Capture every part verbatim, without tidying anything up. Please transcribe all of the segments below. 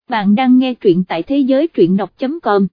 Bạn đang nghe truyện tại thế giới truyện đọc chấm com.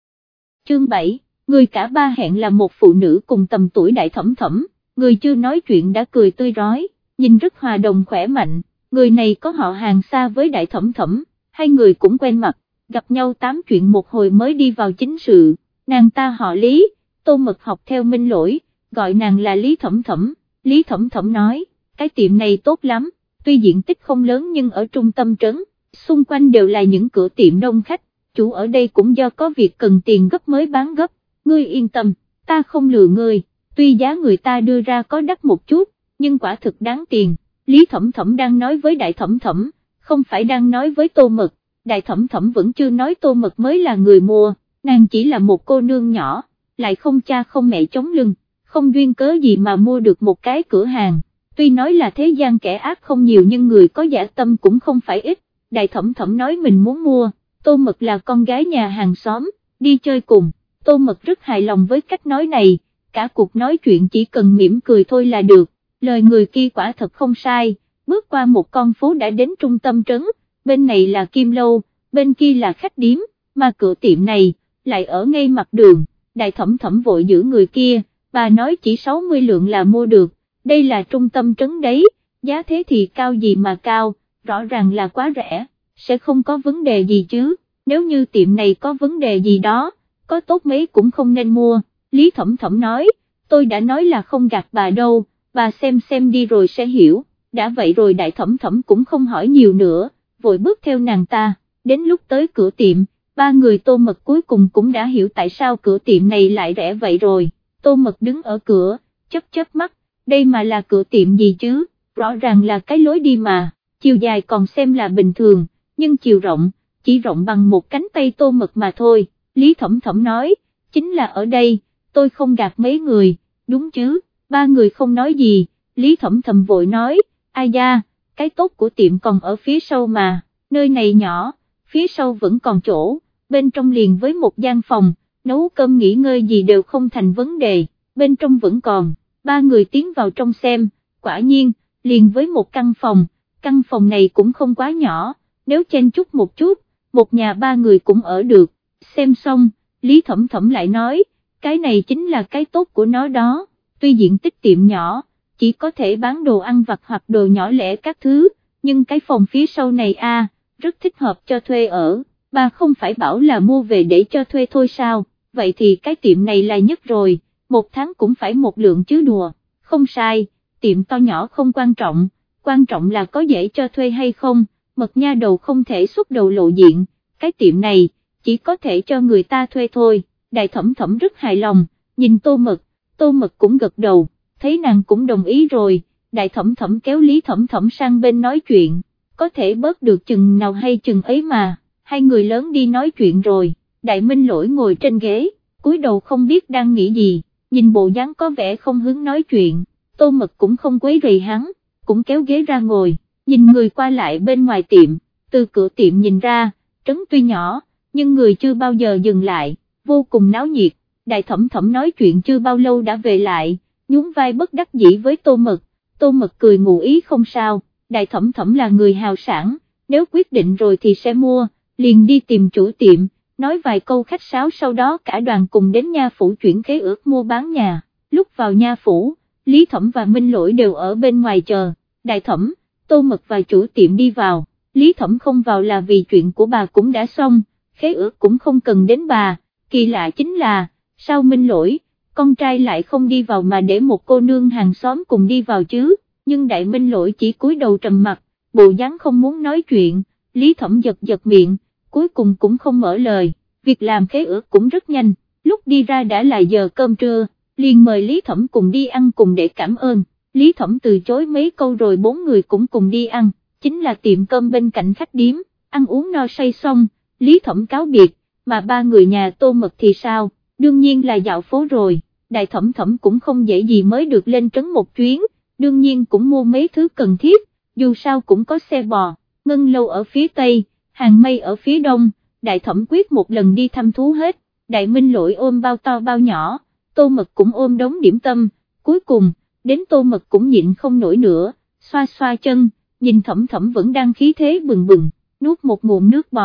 Chương bảy, người cả ba hẹn là một phụ nữ cùng tầm tuổi Đại Thẩm Thẩm, người chưa nói chuyện đã cười tươi rói, nhìn rất hòa đồng khỏe mạnh, người này có họ hàng xa với Đại Thẩm Thẩm, hai người cũng quen mặt, gặp nhau tám chuyện một hồi mới đi vào chính sự, nàng ta họ Lý, Tô Mật học theo Minh Lỗi, gọi nàng là Lý Thẩm Thẩm, Lý Thẩm Thẩm nói, cái tiệm này tốt lắm, tuy diện tích không lớn nhưng ở trung tâm trấn, xung quanh đều là những cửa tiệm đông khách, chủ ở đây cũng do có việc cần tiền gấp mới bán gấp, ngươi yên tâm, ta không lừa ngươi, tuy giá người ta đưa ra có đắt một chút, nhưng quả thực đáng tiền, Lý Thẩm Thẩm đang nói với Đại Thẩm Thẩm, không phải đang nói với Tô Mật, Đại Thẩm Thẩm vẫn chưa nói Tô Mật mới là người mua, nàng chỉ là một cô nương nhỏ, lại không cha không mẹ chống lưng, không duyên cớ gì mà mua được một cái cửa hàng, tuy nói là thế gian kẻ ác không nhiều nhưng người có dã tâm cũng không phải ít. Đại Thẩm Thẩm nói mình muốn mua, Tô Mật là con gái nhà hàng xóm, đi chơi cùng, Tô Mật rất hài lòng với cách nói này, cả cuộc nói chuyện chỉ cần mỉm cười thôi là được, lời người kia quả thật không sai, bước qua một con phố đã đến trung tâm trấn, bên này là Kim Lâu, bên kia là khách điếm, mà cửa tiệm này, lại ở ngay mặt đường, Đại Thẩm Thẩm vội giữ người kia, bà nói chỉ sáu mươi lượng là mua được, đây là trung tâm trấn đấy, giá thế thì cao gì mà cao, rõ ràng là quá rẻ, sẽ không có vấn đề gì chứ, nếu như tiệm này có vấn đề gì đó, có tốt mấy cũng không nên mua, Lý Thẩm Thẩm nói, tôi đã nói là không gạt bà đâu, bà xem xem đi rồi sẽ hiểu, đã vậy rồi Đại Thẩm Thẩm cũng không hỏi nhiều nữa, vội bước theo nàng ta, đến lúc tới cửa tiệm, ba người Tô Mật cuối cùng cũng đã hiểu tại sao cửa tiệm này lại rẻ vậy rồi, Tô Mật đứng ở cửa, chớp chớp mắt, đây mà là cửa tiệm gì chứ, rõ ràng là cái lối đi mà. Chiều dài còn xem là bình thường, nhưng chiều rộng, chỉ rộng bằng một cánh tay Tô Mật mà thôi, Lý Thẩm Thẩm nói, chính là ở đây, tôi không gạt mấy người, đúng chứ, ba người không nói gì, Lý Thẩm Thẩm vội nói, ai da, cái tốt của tiệm còn ở phía sau mà, nơi này nhỏ, phía sau vẫn còn chỗ, bên trong liền với một gian phòng, nấu cơm nghỉ ngơi gì đều không thành vấn đề, bên trong vẫn còn, ba người tiến vào trong xem, quả nhiên, liền với một căn phòng, căn phòng này cũng không quá nhỏ, nếu chen chút một chút, một nhà ba người cũng ở được, xem xong, Lý Thẩm Thẩm lại nói, cái này chính là cái tốt của nó đó, tuy diện tích tiệm nhỏ, chỉ có thể bán đồ ăn vặt hoặc đồ nhỏ lẻ các thứ, nhưng cái phòng phía sau này a, rất thích hợp cho thuê ở, bà không phải bảo là mua về để cho thuê thôi sao, vậy thì cái tiệm này là nhất rồi, một tháng cũng phải một lượng chứ đùa, không sai, tiệm to nhỏ không quan trọng. Quan trọng là có dễ cho thuê hay không, Mật nha đầu không thể xuất đầu lộ diện, cái tiệm này, chỉ có thể cho người ta thuê thôi, Đại Thẩm Thẩm rất hài lòng, nhìn Tô Mật, Tô Mật cũng gật đầu, thấy nàng cũng đồng ý rồi, Đại Thẩm Thẩm kéo Lý Thẩm Thẩm sang bên nói chuyện, có thể bớt được chừng nào hay chừng ấy mà, hai người lớn đi nói chuyện rồi, Đại Minh Lỗi ngồi trên ghế, cúi đầu không biết đang nghĩ gì, nhìn bộ dáng có vẻ không hứng nói chuyện, Tô Mật cũng không quấy rầy hắn, cũng kéo ghế ra ngồi, nhìn người qua lại bên ngoài tiệm, từ cửa tiệm nhìn ra, trấn tuy nhỏ, nhưng người chưa bao giờ dừng lại, vô cùng náo nhiệt, Đại Thẩm Thẩm nói chuyện chưa bao lâu đã về lại, nhún vai bất đắc dĩ với Tô Mật, Tô Mật cười ngụ ý không sao, Đại Thẩm Thẩm là người hào sảng, nếu quyết định rồi thì sẽ mua, liền đi tìm chủ tiệm, nói vài câu khách sáo sau đó cả đoàn cùng đến nha phủ chuyển khế ước mua bán nhà, lúc vào nha phủ, Lý Thẩm và Minh Lỗi đều ở bên ngoài chờ, Đại Thẩm, Tô Mật và chủ tiệm đi vào, Lý Thẩm không vào là vì chuyện của bà cũng đã xong, khế ước cũng không cần đến bà, kỳ lạ chính là, sao Minh Lỗi, con trai lại không đi vào mà để một cô nương hàng xóm cùng đi vào chứ, nhưng Đại Minh Lỗi chỉ cúi đầu trầm mặt, bộ dáng không muốn nói chuyện, Lý Thẩm giật giật miệng, cuối cùng cũng không mở lời, việc làm khế ước cũng rất nhanh, lúc đi ra đã là giờ cơm trưa, liền mời Lý Thẩm cùng đi ăn cùng để cảm ơn. Lý Thẩm từ chối mấy câu rồi bốn người cũng cùng đi ăn, chính là tiệm cơm bên cạnh khách điếm, ăn uống no say xong, Lý Thẩm cáo biệt, mà ba người nhà Tô Mật thì sao, đương nhiên là dạo phố rồi, Đại Thẩm Thẩm cũng không dễ gì mới được lên trấn một chuyến, đương nhiên cũng mua mấy thứ cần thiết, dù sao cũng có xe bò, Ngân Lâu ở phía Tây, Hàng Mây ở phía Đông, Đại Thẩm quyết một lần đi thăm thú hết, Đại Minh Lỗi ôm bao to bao nhỏ, Tô Mật cũng ôm đống điểm tâm, cuối cùng, đến Tô Mật cũng nhịn không nổi nữa, xoa xoa chân, nhìn Thẩm Thẩm vẫn đang khí thế bừng bừng, nuốt một ngụm nước bọt,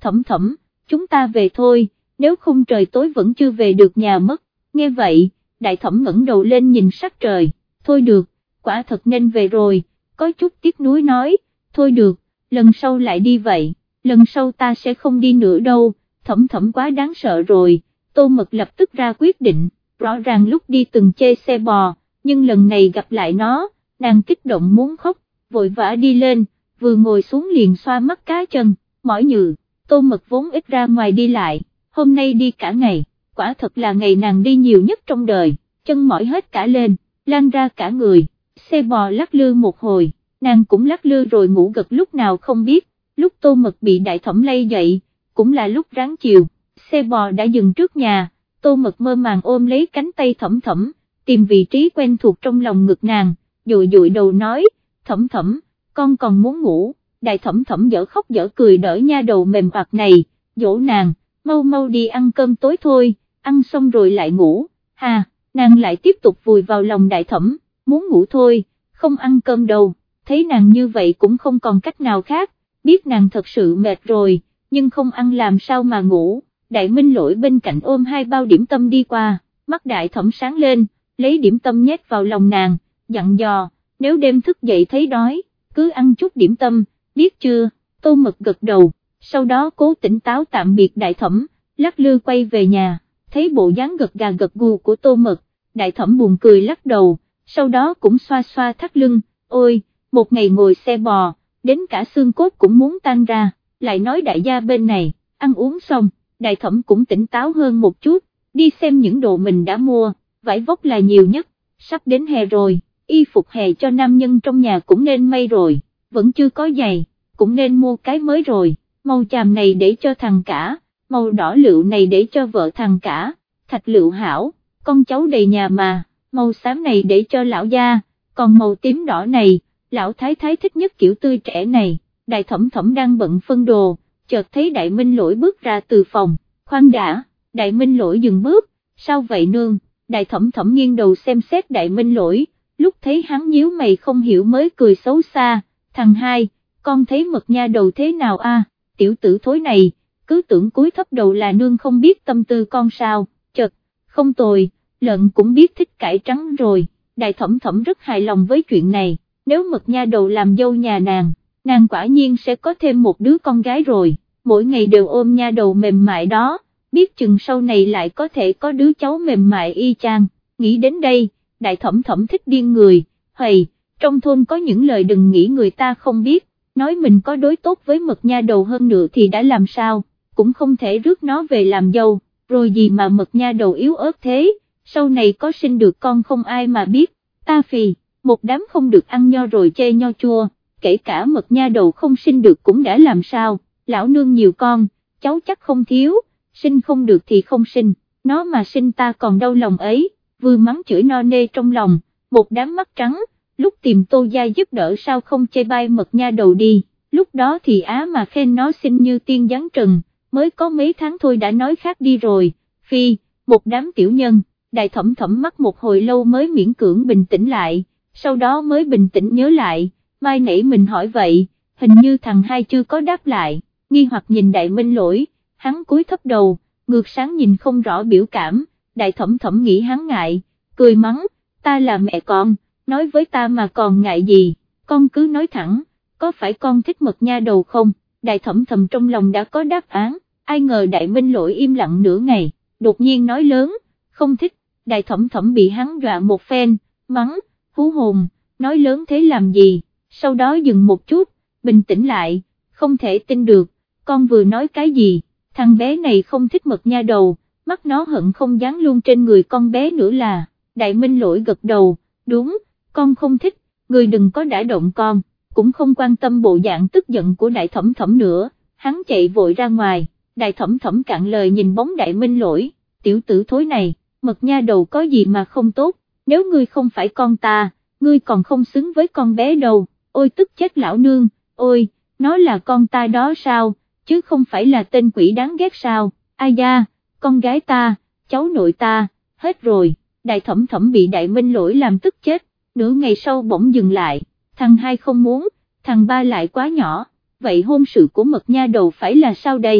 Thẩm Thẩm, chúng ta về thôi, nếu không trời tối vẫn chưa về được nhà mất. Nghe vậy, Đại Thẩm ngẩng đầu lên nhìn sắc trời, thôi được, quả thật nên về rồi, có chút tiếc nuối nói, thôi được, lần sau lại đi vậy, lần sau ta sẽ không đi nữa đâu. Thẩm Thẩm quá đáng sợ rồi. Tô Mật lập tức ra quyết định, rõ ràng lúc đi từng chê xe bò, nhưng lần này gặp lại nó, nàng kích động muốn khóc, vội vã đi lên, vừa ngồi xuống liền xoa mắt cá chân, mỏi nhừ. Tô Mật vốn ít ra ngoài đi lại, hôm nay đi cả ngày, quả thật là ngày nàng đi nhiều nhất trong đời, chân mỏi hết cả lên, lan ra cả người, xe bò lắc lư một hồi, nàng cũng lắc lư rồi ngủ gật lúc nào không biết, lúc Tô Mật bị Đại Thẩm lay dậy, cũng là lúc ráng chiều, xe bò đã dừng trước nhà, Tô Mật mơ màng ôm lấy cánh tay Thẩm Thẩm, tìm vị trí quen thuộc trong lòng ngực nàng, dụi dụi đầu nói, Thẩm Thẩm, con còn muốn ngủ. Đại Thẩm Thẩm dở khóc dở cười đỡ nha đầu mềm oặt này, dỗ nàng, mau mau đi ăn cơm tối thôi, ăn xong rồi lại ngủ. Hà, nàng lại tiếp tục vùi vào lòng Đại Thẩm, muốn ngủ thôi, không ăn cơm đâu. Thấy nàng như vậy cũng không còn cách nào khác, biết nàng thật sự mệt rồi, nhưng không ăn làm sao mà ngủ. Đại Minh Lỗi bên cạnh ôm hai bao điểm tâm đi qua, mắt Đại Thẩm sáng lên, lấy điểm tâm nhét vào lòng nàng, dặn dò, nếu đêm thức dậy thấy đói, cứ ăn chút điểm tâm, biết chưa? Tô Mật gật đầu, sau đó cố tỉnh táo tạm biệt Đại Thẩm, lắc lư quay về nhà, thấy bộ dáng gật gà gật gù của Tô Mật, Đại Thẩm buồn cười lắc đầu, sau đó cũng xoa xoa thắt lưng, ôi, một ngày ngồi xe bò, đến cả xương cốt cũng muốn tan ra, lại nói đại gia bên này, ăn uống xong, Đại Thẩm cũng tỉnh táo hơn một chút, đi xem những đồ mình đã mua, vải vóc là nhiều nhất, sắp đến hè rồi, y phục hè cho nam nhân trong nhà cũng nên may rồi, vẫn chưa có giày, cũng nên mua cái mới rồi, màu chàm này để cho thằng cả, màu đỏ lựu này để cho vợ thằng cả, thạch lựu hảo, con cháu đầy nhà mà, màu xám này để cho lão gia, còn màu tím đỏ này, lão thái thái thích nhất kiểu tươi trẻ này. Đại Thẩm Thẩm đang bận phân đồ, chợt thấy Đại Minh Lỗi bước ra từ phòng, khoan đã, Đại Minh Lỗi dừng bước, sao vậy nương? Đại Thẩm Thẩm nghiêng đầu xem xét Đại Minh Lỗi, lúc thấy hắn nhíu mày không hiểu mới cười xấu xa, thằng hai, con thấy Mật nha đầu thế nào a? Tiểu tử thối này, cứ tưởng cúi thấp đầu là nương không biết tâm tư con sao, chật, không tồi, lợn cũng biết thích cải trắng rồi. Đại Thẩm Thẩm rất hài lòng với chuyện này, nếu Mật nha đầu làm dâu nhà nàng, nàng quả nhiên sẽ có thêm một đứa con gái rồi, mỗi ngày đều ôm nha đầu mềm mại đó, biết chừng sau này lại có thể có đứa cháu mềm mại y chang. Nghĩ đến đây, Đại Thẩm Thẩm thích điên người, hầy, trong thôn có những lời đừng nghĩ người ta không biết, nói mình có đối tốt với Mật nha đầu hơn nữa thì đã làm sao, cũng không thể rước nó về làm dâu, rồi gì mà Mật nha đầu yếu ớt thế, sau này có sinh được con không ai mà biết, ta phì, một đám không được ăn nho rồi chê nho chua, kể cả Mật nha đầu không sinh được cũng đã làm sao, lão nương nhiều con, cháu chắc không thiếu, sinh không được thì không sinh, nó mà sinh ta còn đau lòng ấy, vừa mắng chửi no nê trong lòng, một đám mắt trắng, lúc tìm Tô Gia giúp đỡ sao không chê bai Mật nha đầu đi, lúc đó thì á mà khen nó xinh như tiên giáng trần, mới có mấy tháng thôi đã nói khác đi rồi, phi, một đám tiểu nhân. Đại Thẩm Thẩm mắt một hồi lâu mới miễn cưỡng bình tĩnh lại, sau đó mới bình tĩnh nhớ lại, mai nãy mình hỏi vậy, hình như thằng hai chưa có đáp lại, nghi hoặc nhìn Đại Minh Lỗi, hắn cúi thấp đầu, ngược sáng nhìn không rõ biểu cảm, Đại Thẩm Thẩm nghĩ hắn ngại, cười mắng, ta là mẹ con, nói với ta mà còn ngại gì, con cứ nói thẳng, có phải con thích Mật nha đầu không? Đại Thẩm Thẩm trong lòng đã có đáp án, ai ngờ Đại Minh Lỗi im lặng nửa ngày, đột nhiên nói lớn, không thích. Đại Thẩm Thẩm bị hắn dọa một phen, mắng, hú hồn, nói lớn thế làm gì, sau đó dừng một chút, bình tĩnh lại, không thể tin được, con vừa nói cái gì, thằng bé này không thích Mật nha đầu, mắt nó hận không dán luôn trên người con bé nữa là, Đại Minh Lỗi gật đầu, đúng, con không thích, người đừng có đả động con, cũng không quan tâm bộ dạng tức giận của Đại Thẩm Thẩm nữa, hắn chạy vội ra ngoài, Đại Thẩm Thẩm cạn lời nhìn bóng Đại Minh Lỗi, tiểu tử thối này. Mật nha đầu có gì mà không tốt, nếu ngươi không phải con ta, ngươi còn không xứng với con bé đâu, ôi tức chết lão nương, ôi, nó là con ta đó sao, chứ không phải là tên quỷ đáng ghét sao, ai da, con gái ta, cháu nội ta, hết rồi, Đại Thẩm Thẩm bị Đại Minh Lỗi làm tức chết, nửa ngày sau bỗng dừng lại, thằng hai không muốn, thằng ba lại quá nhỏ, vậy hôn sự của Mật nha đầu phải là sao đây?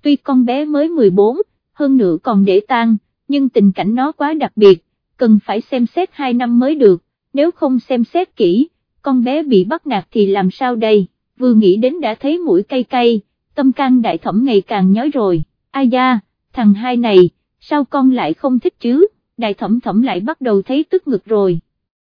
tuy con bé mới mười bốn, hơn nữa còn để tang, nhưng tình cảnh nó quá đặc biệt, cần phải xem xét hai năm mới được, nếu không xem xét kỹ, con bé bị bắt nạt thì làm sao đây, vừa nghĩ đến đã thấy mũi cay cay, tâm can đại thẩm ngày càng nhói rồi, ai da, thằng hai này, sao con lại không thích chứ, đại thẩm thẩm lại bắt đầu thấy tức ngực rồi.